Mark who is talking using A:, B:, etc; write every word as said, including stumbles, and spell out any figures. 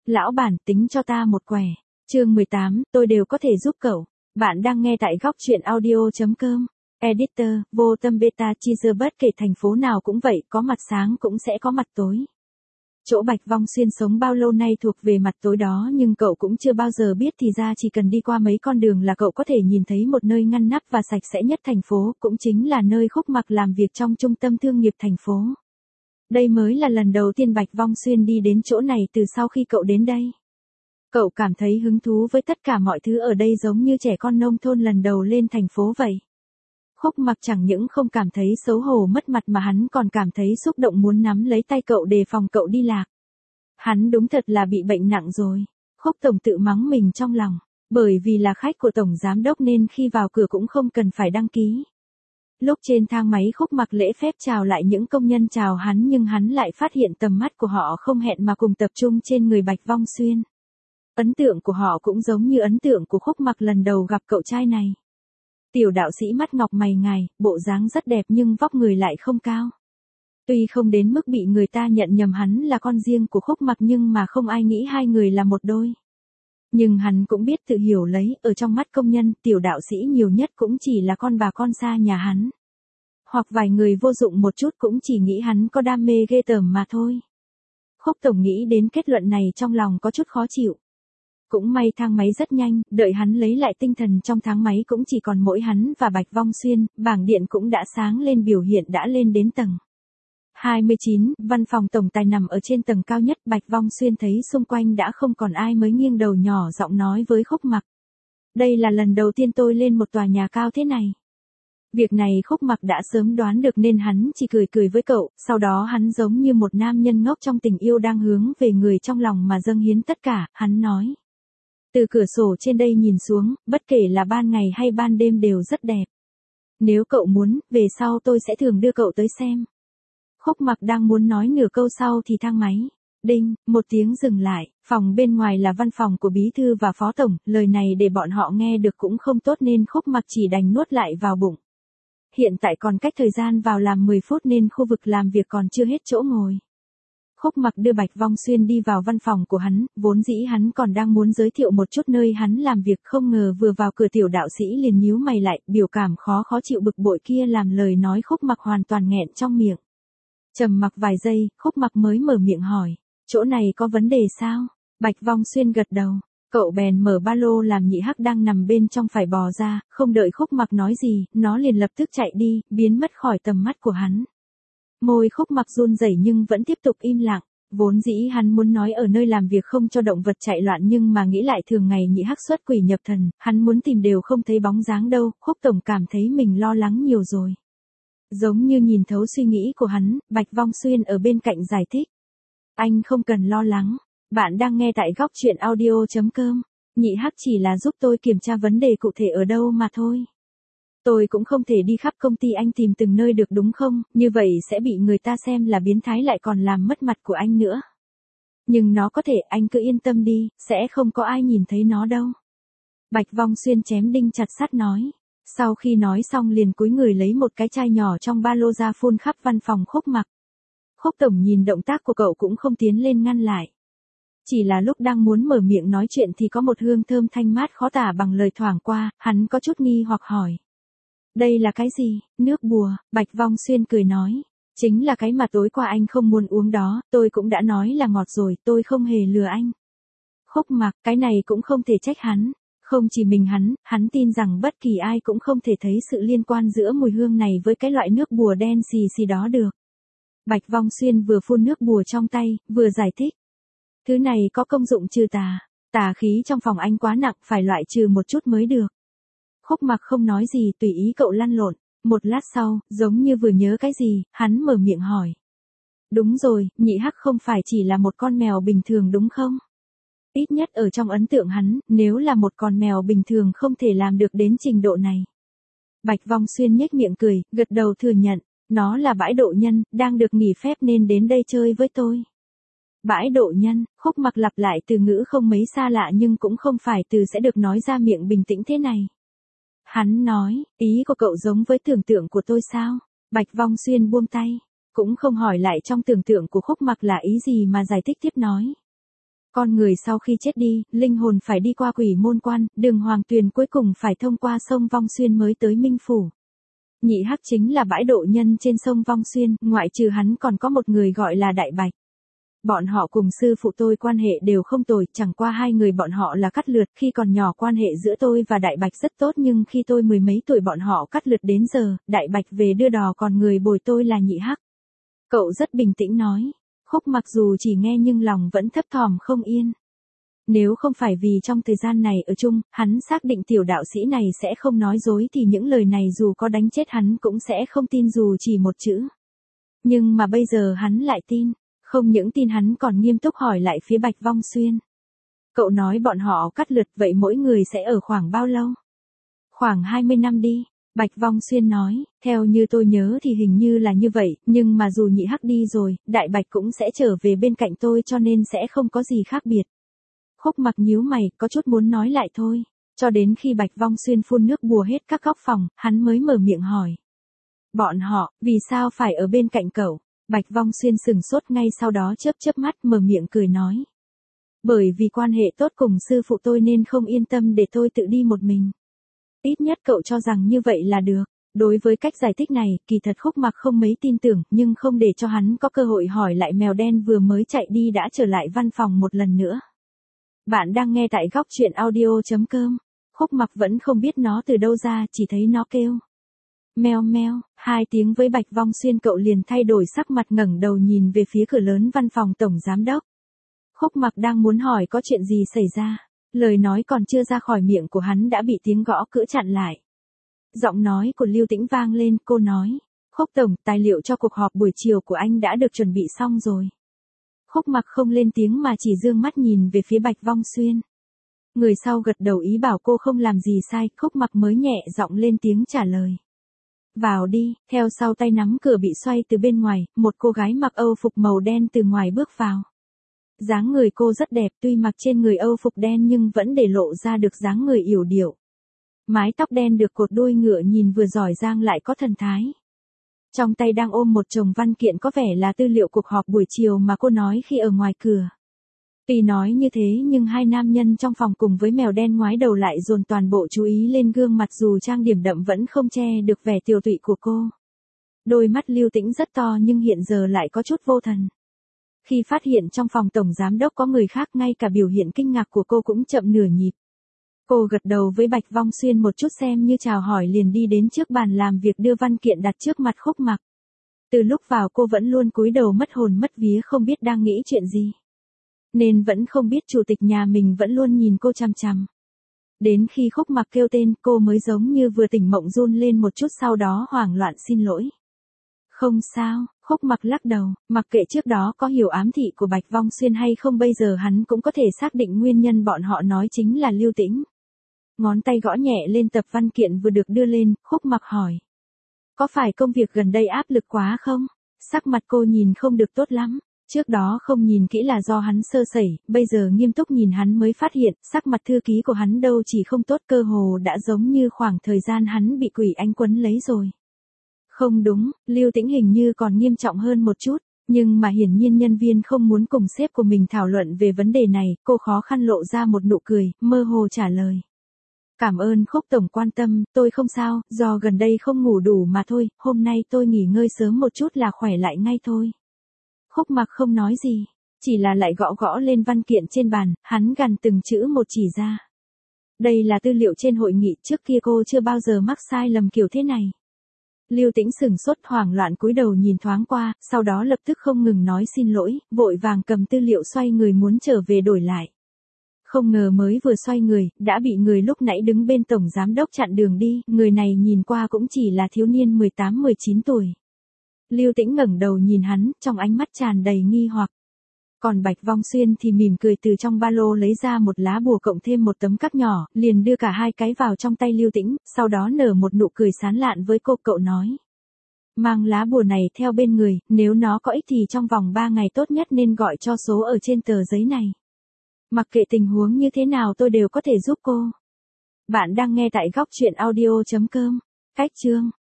A: Lão bản tính cho ta một quẻ. Chương mười tám, tôi đều có thể giúp cậu. Bạn đang nghe tại góc truyện audio.com. Editor, vô tâm beta teaser. Bất kể thành phố nào cũng vậy, có mặt sáng cũng sẽ có mặt tối. Chỗ Bạch Vong Xuyên sống bao lâu nay thuộc về mặt tối đó, nhưng cậu cũng chưa bao giờ biết thì ra chỉ cần đi qua mấy con đường là cậu có thể nhìn thấy một nơi ngăn nắp và sạch sẽ nhất thành phố, cũng chính là nơi Khúc Mặc làm việc trong trung tâm thương nghiệp thành phố. Đây mới là lần đầu tiên Bạch Vong Xuyên đi đến chỗ này từ sau khi cậu đến đây. Cậu cảm thấy hứng thú với tất cả mọi thứ ở đây, giống như trẻ con nông thôn lần đầu lên thành phố vậy. Khúc Mặc chẳng những không cảm thấy xấu hổ mất mặt mà hắn còn cảm thấy xúc động muốn nắm lấy tay cậu đề phòng cậu đi lạc. Hắn đúng thật là bị bệnh nặng rồi. Khúc tổng tự mắng mình trong lòng. Bởi vì là khách của tổng giám đốc nên khi vào cửa cũng không cần phải đăng ký. Lúc trên thang máy Khúc Mặc lễ phép chào lại những công nhân chào hắn, nhưng hắn lại phát hiện tầm mắt của họ không hẹn mà cùng tập trung trên người Bạch Vong Xuyên. Ấn tượng của họ cũng giống như ấn tượng của Khúc Mặc lần đầu gặp cậu trai này. Tiểu đạo sĩ mắt ngọc mày ngài, bộ dáng rất đẹp nhưng vóc người lại không cao. Tuy không đến mức bị người ta nhận nhầm hắn là con riêng của Khúc Mặc, nhưng mà không ai nghĩ hai người là một đôi. Nhưng hắn cũng biết tự hiểu lấy, ở trong mắt công nhân, tiểu đạo sĩ nhiều nhất cũng chỉ là con bà con xa nhà hắn. Hoặc vài người vô dụng một chút cũng chỉ nghĩ hắn có đam mê ghê tởm mà thôi. Khúc tổng nghĩ đến kết luận này trong lòng có chút khó chịu. Cũng may thang máy rất nhanh, đợi hắn lấy lại tinh thần trong thang máy cũng chỉ còn mỗi hắn và Bạch Vong Xuyên, bảng điện cũng đã sáng lên biểu hiện đã lên đến tầng hai mươi chín, văn phòng tổng tài nằm ở trên tầng cao nhất. Bạch Vong Xuyên thấy xung quanh đã không còn ai mới nghiêng đầu nhỏ giọng nói với Khúc Mặc. Đây là lần đầu tiên tôi lên một tòa nhà cao thế này. Việc này Khúc Mặc đã sớm đoán được nên hắn chỉ cười cười với cậu, sau đó hắn giống như một nam nhân ngốc trong tình yêu đang hướng về người trong lòng mà dâng hiến tất cả, hắn nói. Từ cửa sổ trên đây nhìn xuống, bất kể là ban ngày hay ban đêm đều rất đẹp. Nếu cậu muốn, về sau tôi sẽ thường đưa cậu tới xem. Khúc Mặc đang muốn nói nửa câu sau thì thang máy. Đinh, một tiếng dừng lại, phòng bên ngoài là văn phòng của bí thư và phó tổng, lời này để bọn họ nghe được cũng không tốt nên Khúc Mặc chỉ đành nuốt lại vào bụng. Hiện tại còn cách thời gian vào làm mười phút nên khu vực làm việc còn chưa hết chỗ ngồi. Khúc Mặc đưa Bạch Vong Xuyên đi vào văn phòng của hắn, vốn dĩ hắn còn đang muốn giới thiệu một chút nơi hắn làm việc, không ngờ vừa vào cửa tiểu đạo sĩ liền nhíu mày lại, biểu cảm khó khó chịu bực bội kia làm lời nói Khúc Mặc hoàn toàn nghẹn trong miệng. Trầm mặc vài giây, Khúc Mặc mới mở miệng hỏi, chỗ này có vấn đề sao? Bạch Vong Xuyên gật đầu, cậu bèn mở ba lô làm Nhị Hắc đang nằm bên trong phải bò ra, không đợi Khúc Mặc nói gì, nó liền lập tức chạy đi, biến mất khỏi tầm mắt của hắn. Môi Khúc Mặc run rẩy nhưng vẫn tiếp tục im lặng, vốn dĩ hắn muốn nói ở nơi làm việc không cho động vật chạy loạn, nhưng mà nghĩ lại thường ngày Nhị Hắc xuất quỷ nhập thần, hắn muốn tìm đều không thấy bóng dáng đâu. Khúc tổng cảm thấy mình lo lắng nhiều rồi. Giống như nhìn thấu suy nghĩ của hắn, Bạch Vong Xuyên ở bên cạnh giải thích. Anh không cần lo lắng, bạn đang nghe tại góc truyện audio.com. Nhị Hắc chỉ là giúp tôi kiểm tra vấn đề cụ thể ở đâu mà thôi. Tôi cũng không thể đi khắp công ty anh tìm từng nơi được đúng không, như vậy sẽ bị người ta xem là biến thái lại còn làm mất mặt của anh nữa. Nhưng nó có thể, anh cứ yên tâm đi, sẽ không có ai nhìn thấy nó đâu. Bạch Vong Xuyên chém đinh chặt sắt nói. Sau khi nói xong liền cúi người lấy một cái chai nhỏ trong ba lô ra phun khắp văn phòng Khúc Mặc. Khúc tổng nhìn động tác của cậu cũng không tiến lên ngăn lại. Chỉ là lúc đang muốn mở miệng nói chuyện thì có một hương thơm thanh mát khó tả bằng lời thoảng qua, hắn có chút nghi hoặc hỏi. Đây là cái gì? Nước bùa. Bạch Vong Xuyên cười nói. Chính là cái mà tối qua anh không muốn uống đó, tôi cũng đã nói là ngọt rồi, tôi không hề lừa anh. Khúc Mặc, cái này cũng không thể trách hắn. Không chỉ mình hắn, hắn tin rằng bất kỳ ai cũng không thể thấy sự liên quan giữa mùi hương này với cái loại nước bùa đen xì xì đó được. Bạch Vong Xuyên vừa phun nước bùa trong tay, vừa giải thích. Thứ này có công dụng trừ tà. Tà khí trong phòng anh quá nặng, phải loại trừ một chút mới được. Khúc Mặc không nói gì, tùy ý cậu lăn lộn. Một lát sau, giống như vừa nhớ cái gì, hắn mở miệng hỏi. Đúng rồi, Nhị Hắc không phải chỉ là một con mèo bình thường đúng không? Ít nhất ở trong ấn tượng hắn, nếu là một con mèo bình thường không thể làm được đến trình độ này. Bạch Vong Xuyên nhếch miệng cười, gật đầu thừa nhận, nó là bãi độ nhân, đang được nghỉ phép nên đến đây chơi với tôi. Bãi độ nhân, Khúc Mặc lặp lại từ ngữ không mấy xa lạ nhưng cũng không phải từ sẽ được nói ra miệng bình tĩnh thế này. Hắn nói, ý của cậu giống với tưởng tượng của tôi sao? Bạch Vong Xuyên buông tay, cũng không hỏi lại trong tưởng tượng của Khúc Mặc là ý gì mà giải thích tiếp nói. Con người sau khi chết đi, linh hồn phải đi qua quỷ môn quan, đường hoàng tuyền cuối cùng phải thông qua sông Vong Xuyên mới tới Minh Phủ. Nhị Hắc chính là bãi độ nhân trên sông Vong Xuyên, ngoại trừ hắn còn có một người gọi là Đại Bạch. Bọn họ cùng sư phụ tôi quan hệ đều không tồi, chẳng qua hai người bọn họ là cắt lượt, khi còn nhỏ quan hệ giữa tôi và Đại Bạch rất tốt nhưng khi tôi mười mấy tuổi bọn họ cắt lượt đến giờ, Đại Bạch về đưa đò còn người bồi tôi là Nhị Hắc. Cậu rất bình tĩnh nói, Khúc mặc dù chỉ nghe nhưng lòng vẫn thấp thỏm không yên. Nếu không phải vì trong thời gian này ở chung, hắn xác định tiểu đạo sĩ này sẽ không nói dối thì những lời này dù có đánh chết hắn cũng sẽ không tin dù chỉ một chữ. Nhưng mà bây giờ hắn lại tin. Không những tin hắn còn nghiêm túc hỏi lại phía Bạch Vong Xuyên. Cậu nói bọn họ cắt lượt vậy mỗi người sẽ ở khoảng bao lâu? Khoảng hai mươi năm đi. Bạch Vong Xuyên nói, theo như tôi nhớ thì hình như là như vậy, nhưng mà dù Nhị Hắc đi rồi, Đại Bạch cũng sẽ trở về bên cạnh tôi cho nên sẽ không có gì khác biệt. Khúc mặc nhíu mày, có chút muốn nói lại thôi. Cho đến khi Bạch Vong Xuyên phun nước bùa hết các góc phòng, hắn mới mở miệng hỏi. Bọn họ, vì sao phải ở bên cạnh cậu? Bạch Vong Xuyên sừng sốt ngay sau đó chớp chớp mắt mở miệng cười nói. Bởi vì quan hệ tốt cùng sư phụ tôi nên không yên tâm để tôi tự đi một mình. Ít nhất cậu cho rằng như vậy là được. Đối với cách giải thích này, kỳ thật Khúc mặc không mấy tin tưởng, nhưng không để cho hắn có cơ hội hỏi lại mèo đen vừa mới chạy đi đã trở lại văn phòng một lần nữa. Bạn đang nghe tại góc truyện audio chấm com. Khúc mặc vẫn không biết nó từ đâu ra, chỉ thấy nó kêu. Meo meo, hai tiếng với Bạch Vong Xuyên cậu liền thay đổi sắc mặt ngẩng đầu nhìn về phía cửa lớn văn phòng tổng giám đốc. Khúc mặc đang muốn hỏi có chuyện gì xảy ra. Lời nói còn chưa ra khỏi miệng của hắn đã bị tiếng gõ cửa chặn lại. Giọng nói của Lưu Tĩnh vang lên, cô nói. Khúc tổng, tài liệu cho cuộc họp buổi chiều của anh đã được chuẩn bị xong rồi. Khúc mặc không lên tiếng mà chỉ dương mắt nhìn về phía Bạch Vong Xuyên. Người sau gật đầu ý bảo cô không làm gì sai, Khúc mặc mới nhẹ giọng lên tiếng trả lời. Vào đi, theo sau tay nắm cửa bị xoay từ bên ngoài, một cô gái mặc Âu phục màu đen từ ngoài bước vào. Dáng người cô rất đẹp, tuy mặc trên người Âu phục đen nhưng vẫn để lộ ra được dáng người yểu điệu. Mái tóc đen được cột đuôi ngựa nhìn vừa giỏi giang lại có thần thái. Trong tay đang ôm một chồng văn kiện có vẻ là tư liệu cuộc họp buổi chiều mà cô nói khi ở ngoài cửa. Tuy nói như thế nhưng hai nam nhân trong phòng cùng với mèo đen ngoái đầu lại dồn toàn bộ chú ý lên gương mặt dù trang điểm đậm vẫn không che được vẻ tiều tụy của cô. Đôi mắt Lưu Tĩnh rất to nhưng hiện giờ lại có chút vô thần. Khi phát hiện trong phòng tổng giám đốc có người khác ngay cả biểu hiện kinh ngạc của cô cũng chậm nửa nhịp. Cô gật đầu với Bạch Vong Xuyên một chút xem như chào hỏi liền đi đến trước bàn làm việc đưa văn kiện đặt trước mặt Khúc mặc. Từ lúc vào cô vẫn luôn cúi đầu mất hồn mất vía không biết đang nghĩ chuyện gì. Nên vẫn không biết chủ tịch nhà mình vẫn luôn nhìn cô chằm chằm. Đến khi Khúc mặc kêu tên cô mới giống như vừa tỉnh mộng run lên một chút sau đó hoảng loạn xin lỗi. Không sao, Khúc mặc lắc đầu, mặc kệ trước đó có hiểu ám thị của Bạch Vong Xuyên hay không bây giờ hắn cũng có thể xác định nguyên nhân bọn họ nói chính là Lưu Tĩnh. Ngón tay gõ nhẹ lên tập văn kiện vừa được đưa lên, Khúc mặc hỏi. Có phải công việc gần đây áp lực quá không? Sắc mặt cô nhìn không được tốt lắm. Trước đó không nhìn kỹ là do hắn sơ sẩy, bây giờ nghiêm túc nhìn hắn mới phát hiện, sắc mặt thư ký của hắn đâu chỉ không tốt cơ hồ đã giống như khoảng thời gian hắn bị quỷ anh quấn lấy rồi. Không đúng, Lưu Tĩnh hình như còn nghiêm trọng hơn một chút, nhưng mà hiển nhiên nhân viên không muốn cùng sếp của mình thảo luận về vấn đề này, cô khó khăn lộ ra một nụ cười, mơ hồ trả lời. Cảm ơn Khúc tổng quan tâm, tôi không sao, do gần đây không ngủ đủ mà thôi, hôm nay tôi nghỉ ngơi sớm một chút là khỏe lại ngay thôi. Khúc mặc không nói gì, chỉ là lại gõ gõ lên văn kiện trên bàn, hắn gằn từng chữ một chỉ ra. Đây là tư liệu trên hội nghị, trước kia cô chưa bao giờ mắc sai lầm kiểu thế này. Lưu Tĩnh sửng sốt hoảng loạn cúi đầu nhìn thoáng qua, sau đó lập tức không ngừng nói xin lỗi, vội vàng cầm tư liệu xoay người muốn trở về đổi lại. Không ngờ mới vừa xoay người, đã bị người lúc nãy đứng bên tổng giám đốc chặn đường đi, người này nhìn qua cũng chỉ là thiếu niên mười tám mười chín tuổi. Lưu Tĩnh ngẩng đầu nhìn hắn, trong ánh mắt tràn đầy nghi hoặc. Còn Bạch Vong Xuyên thì mỉm cười từ trong ba lô lấy ra một lá bùa cộng thêm một tấm cắt nhỏ, liền đưa cả hai cái vào trong tay Lưu Tĩnh, sau đó nở một nụ cười sán lạn với cô, cậu nói. Mang lá bùa này theo bên người, nếu nó có ích thì trong vòng ba ngày tốt nhất nên gọi cho số ở trên tờ giấy này. Mặc kệ tình huống như thế nào tôi đều có thể giúp cô. Bạn đang nghe tại góc truyện audio chấm com. Cách chương